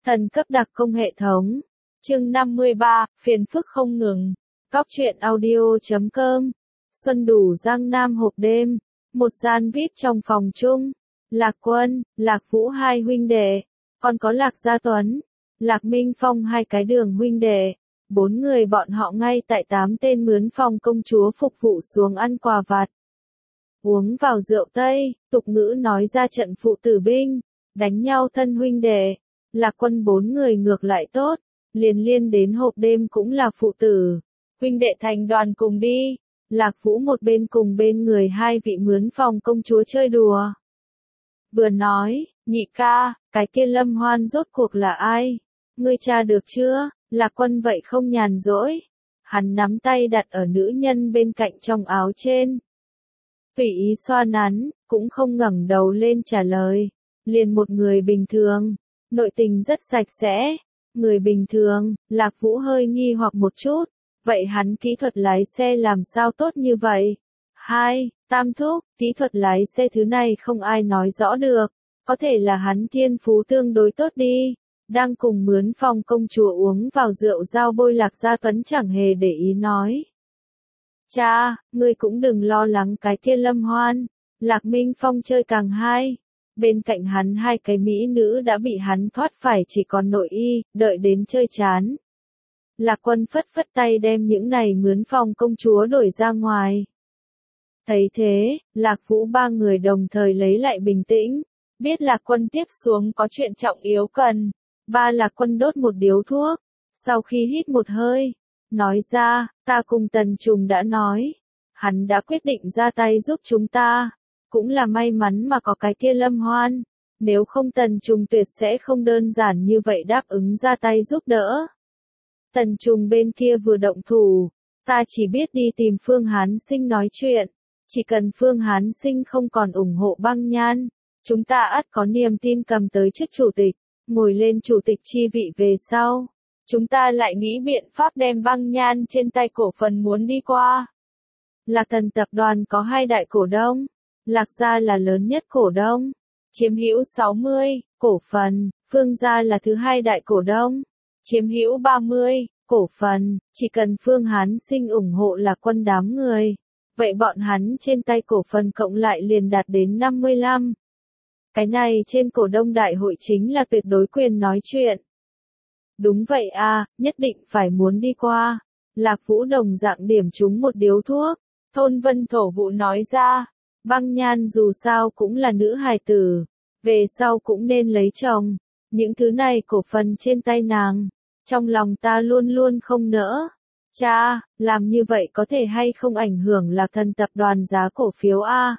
Thần cấp đặc công hệ thống. Chương 53, phiền phức không ngừng. Cóc truyện audio.com. Xuân đủ Giang Nam hộp đêm. Một gian VIP trong phòng chung. Lạc Quân, Lạc Vũ hai huynh đệ. Còn có Lạc Gia Tuấn, Lạc Minh Phong hai cái Đường huynh đệ. 4 người bọn họ ngay tại 8 tên mướn phòng công chúa phục vụ xuống ăn quà vặt. Uống vào rượu Tây, tục ngữ nói ra trận phụ tử binh, đánh nhau thân huynh đệ. Lạc Quân 4 người ngược lại tốt, liền liên đến hộp đêm cũng là phụ tử. Huynh đệ thành đoàn cùng đi. Lạc Vũ một bên cùng bên người hai vị mướn phòng công chúa chơi đùa. Vừa nói, nhị ca, cái kia Lâm Hoan rốt cuộc là ai? Ngươi tra được chưa? Lạc Quân vậy không nhàn rỗi. Hắn nắm tay đặt ở nữ nhân bên cạnh trong áo trên. Tùy ý xoa nắn, cũng không ngẩng đầu lên trả lời. Liền một người bình thường, nội tình rất sạch sẽ. Người bình thường, Lạc Vũ hơi nghi hoặc một chút. Vậy hắn kỹ thuật lái xe làm sao tốt như vậy? Tam thúc, kỹ thuật lái xe thứ này không ai nói rõ được. Có thể là hắn thiên phú tương đối tốt đi. Đang cùng mướn phòng công chúa uống vào rượu dao bôi Lạc Gia Tuấn chẳng hề để ý nói. Cha, ngươi cũng đừng lo lắng cái kia Lâm Hoan. Lạc Minh Phong chơi càng hay. Bên cạnh hắn hai cái mỹ nữ đã bị hắn thoát phải chỉ còn nội y, đợi đến chơi chán. Lạc Quân phất phất tay đem những này mướn phòng công chúa đổi ra ngoài. Thấy thế, Lạc Vũ ba người đồng thời lấy lại bình tĩnh. Biết Lạc Quân tiếp xuống có chuyện trọng yếu cần. Lạc Quân đốt một điếu thuốc. Sau khi hít một hơi, nói ra, ta cùng Tần Trùng đã nói. Hắn đã quyết định ra tay giúp chúng ta. Cũng là may mắn mà có cái kia Lâm Hoan. Nếu không Tần Trùng tuyệt sẽ không đơn giản như vậy đáp ứng ra tay giúp đỡ. Tần Trùng bên kia vừa động thủ. Ta chỉ biết đi tìm Phương Hán Sinh nói chuyện. Chỉ cần Phương Hán Sinh không còn ủng hộ Băng Nhan. Chúng ta ắt có niềm tin cầm tới chức chủ tịch. Ngồi lên chủ tịch chi vị về sau. Chúng ta lại nghĩ biện pháp đem Băng Nhan trên tay cổ phần muốn đi qua. Lạc Thần tập đoàn có 2 đại cổ đông. Lạc Gia là lớn nhất cổ đông, chiếm hữu 60 cổ phần, Phương Gia là thứ 2 đại cổ đông, chiếm hữu 30 cổ phần. Chỉ cần Phương Hán Sinh ủng hộ Lạc Quân đám người, vậy bọn hắn trên tay cổ phần cộng lại liền đạt đến 55. Cái này trên cổ đông đại hội chính là tuyệt đối quyền nói chuyện. Đúng vậy à, nhất định phải muốn đi qua. Lạc Vũ đồng dạng điểm trúng một điếu thuốc. Thôn Vân Thổ Vụ nói ra. Băng Nhan dù sao cũng là nữ hài tử, về sau cũng nên lấy chồng. Những thứ này cổ phần trên tay nàng, trong lòng ta luôn luôn không nỡ. Cha, làm như vậy có thể hay không ảnh hưởng Lạc Thần tập đoàn giá cổ phiếu a?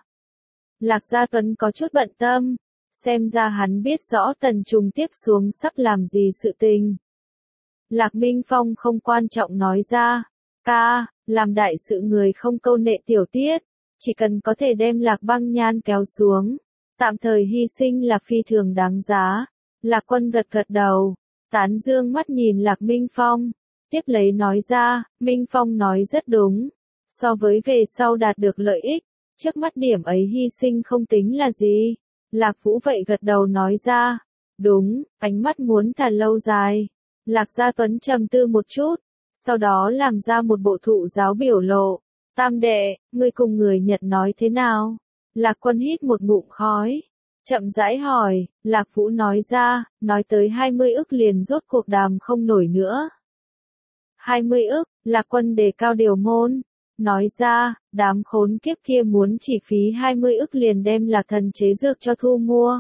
Lạc Gia Tuấn có chút bận tâm, xem ra hắn biết rõ Tần Trùng tiếp xuống sắp làm gì sự tình. Lạc Minh Phong không quan trọng nói ra, ca, làm đại sự người không câu nệ tiểu tiết. Chỉ cần có thể đem Lạc Băng Nhan kéo xuống, tạm thời hy sinh là phi thường đáng giá. Lạc Quân gật gật đầu, tán dương mắt nhìn Lạc Minh Phong, tiếp lấy nói ra, Minh Phong nói rất đúng. So với về sau đạt được lợi ích, trước mắt điểm ấy hy sinh không tính là gì. Lạc Vũ vậy gật đầu nói ra, đúng, ánh mắt muốn thả lâu dài. Lạc Gia Tuấn trầm tư một chút, sau đó làm ra một bộ thụ giáo biểu lộ. Tam đệ, ngươi cùng người Nhật nói thế nào? Lạc Quân hít một ngụm khói. Chậm rãi hỏi, Lạc Vũ nói ra, nói tới 20 ức liền rốt cuộc đàm không nổi nữa. 20 ức, Lạc Quân đề cao điều môn. Nói ra, đám khốn kiếp kia muốn chỉ phí 20 ức liền đem Lạc Thần chế dược cho thu mua.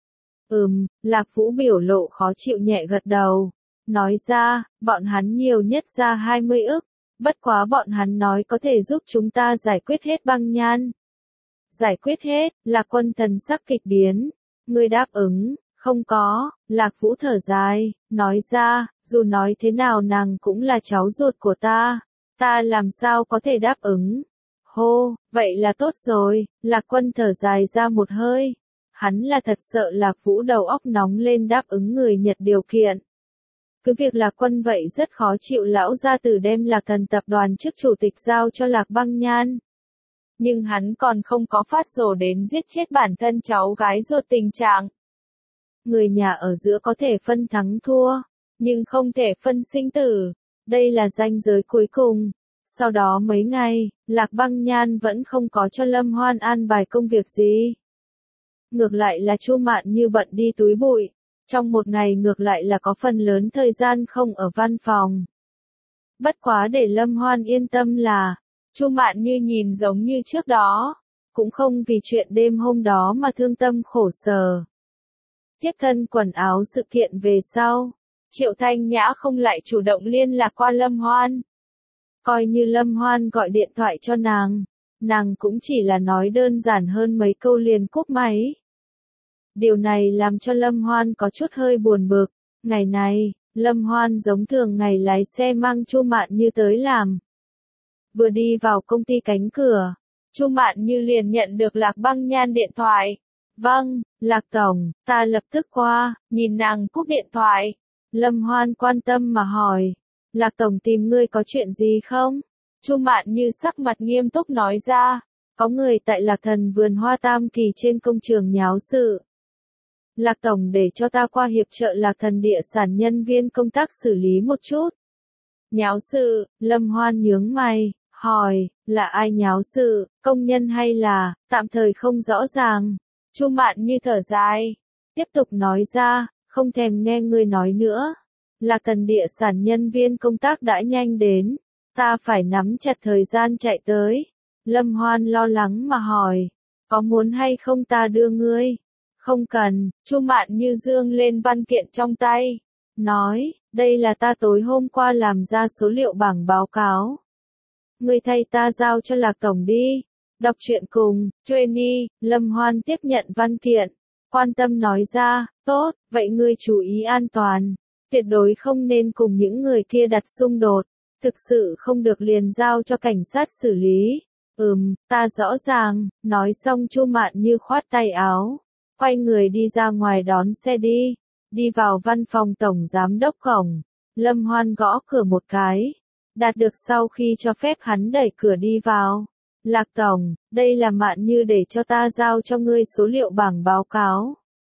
Lạc Vũ biểu lộ khó chịu nhẹ gật đầu. Nói ra, bọn hắn nhiều nhất ra 20 ức. Bất quá bọn hắn nói có thể giúp chúng ta giải quyết hết Băng Nhan. Giải quyết hết, Lạc Quân thần sắc kịch biến. Ngươi đáp ứng, không có. Lạc Vũ thở dài, nói ra, dù nói thế nào nàng cũng là cháu ruột của ta. Ta làm sao có thể đáp ứng. Hô, vậy là tốt rồi. Lạc Quân thở dài ra một hơi. Hắn là thật sợ Lạc Vũ đầu óc nóng lên đáp ứng người Nhật điều kiện. Cứ việc Lạc Quân vậy rất khó chịu lão gia tử đem Lạc Thần tập đoàn chức chủ tịch giao cho Lạc Băng Nhan. Nhưng hắn còn không có phát rồ đến giết chết bản thân cháu gái ruột tình trạng. Người nhà ở giữa có thể phân thắng thua, nhưng không thể phân sinh tử. Đây là ranh giới cuối cùng. Sau đó mấy ngày, Lạc Băng Nhan vẫn không có cho Lâm Hoan an bài công việc gì. Ngược lại là Chu Mạn Như bận đi túi bụi. Trong một ngày ngược lại là có phần lớn thời gian không ở văn phòng. Bất quá để Lâm Hoan yên tâm là, Chu Mạn Như nhìn giống như trước đó, cũng không vì chuyện đêm hôm đó mà thương tâm khổ sở. Tiếp thân quần áo sự kiện về sau, Triệu Thanh Nhã không lại chủ động liên lạc qua Lâm Hoan. Coi như Lâm Hoan gọi điện thoại cho nàng cũng chỉ là nói đơn giản hơn mấy câu liền cúp máy. Điều này làm cho Lâm Hoan có chút hơi buồn bực. Ngày này, Lâm Hoan giống thường ngày lái xe mang Chu Mạn Như tới làm. Vừa đi vào công ty cánh cửa, Chu Mạn Như liền nhận được Lạc Băng Nhan điện thoại. Vâng, Lạc Tổng, ta lập tức qua. Nhìn nàng cúp điện thoại, Lâm Hoan quan tâm mà hỏi. Lạc Tổng tìm ngươi có chuyện gì không? Chu Mạn Như sắc mặt nghiêm túc nói ra. Có người tại Lạc Thần vườn hoa Tam Kỳ trên công trường nháo sự. Lạc Tổng để cho ta qua hiệp trợ Lạc Thần địa sản nhân viên công tác xử lý một chút. Nháo sự, Lâm Hoan nhướng mày, hỏi, là ai nháo sự, công nhân hay là, tạm thời không rõ ràng. Chu Mạn Như thở dài, tiếp tục nói ra, không thèm nghe ngươi nói nữa. Lạc Thần địa sản nhân viên công tác đã nhanh đến, ta phải nắm chặt thời gian chạy tới. Lâm Hoan lo lắng mà hỏi, có muốn hay không ta đưa ngươi? Không cần, Chu Mạn Như dương lên văn kiện trong tay, nói, đây là ta tối hôm qua làm ra số liệu bảng báo cáo. Ngươi thay ta giao cho Lạc Tổng đi. Đọc truyện cùng, Trainee, Lâm Hoan tiếp nhận văn kiện, quan tâm nói ra, tốt, vậy ngươi chú ý an toàn, tuyệt đối không nên cùng những người kia đặt xung đột, thực sự không được liền giao cho cảnh sát xử lý. Ta rõ ràng, nói xong Chu Mạn Như khoát tay áo, quay người đi ra ngoài đón xe đi, đi vào văn phòng tổng giám đốc cổng, Lâm Hoan gõ cửa một cái, đạt được sau khi cho phép hắn đẩy cửa đi vào. Lạc Tổng, đây là Mạn Như để cho ta giao cho ngươi số liệu bảng báo cáo.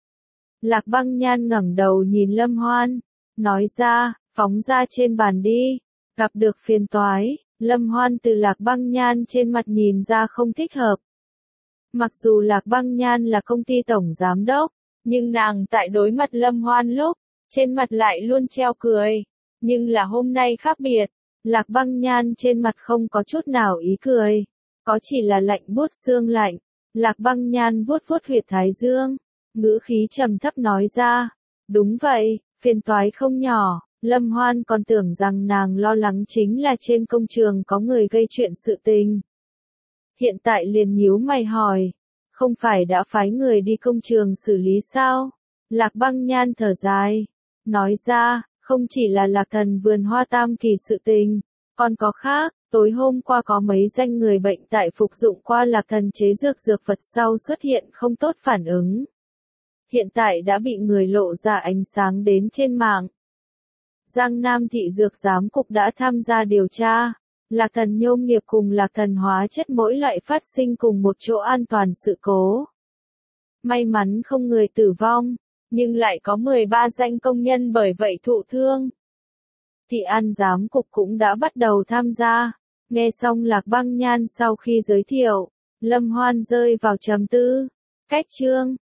Lạc Băng Nhan ngẩng đầu nhìn Lâm Hoan, nói ra, phóng ra trên bàn đi, gặp được phiền toái. Lâm Hoan từ Lạc Băng Nhan trên mặt nhìn ra không thích hợp. Mặc dù Lạc Băng Nhan là công ty tổng giám đốc, nhưng nàng tại đối mặt Lâm Hoan lúc, trên mặt lại luôn treo cười. Nhưng là hôm nay khác biệt, Lạc Băng Nhan trên mặt không có chút nào ý cười, có chỉ là lạnh buốt xương lạnh. Lạc Băng Nhan vuốt vuốt huyệt thái dương, ngữ khí trầm thấp nói ra, đúng vậy, phiền toái không nhỏ. Lâm Hoan còn tưởng rằng nàng lo lắng chính là trên công trường có người gây chuyện sự tình. Hiện tại liền nhíu mày hỏi, không phải đã phái người đi công trường xử lý sao? Lạc Băng Nhan thở dài, nói ra, không chỉ là Lạc Thần vườn hoa Tam Kỳ sự tình, còn có khác, tối hôm qua có mấy danh người bệnh tại phục dụng qua Lạc Thần chế dược vật sau xuất hiện không tốt phản ứng. Hiện tại đã bị người lộ ra ánh sáng đến trên mạng. Giang Nam thị dược giám cục đã tham gia điều tra, Lạc Thần nhôm nghiệp cùng Lạc Thần hóa chất mỗi loại phát sinh cùng một chỗ an toàn sự cố. May mắn không người tử vong, nhưng lại có 13 danh công nhân bởi vậy thụ thương. Thị an giám cục cũng đã bắt đầu tham gia. Nghe xong Lạc Băng Nhan sau khi giới thiệu, Lâm Hoan rơi vào trầm tư. Cách chương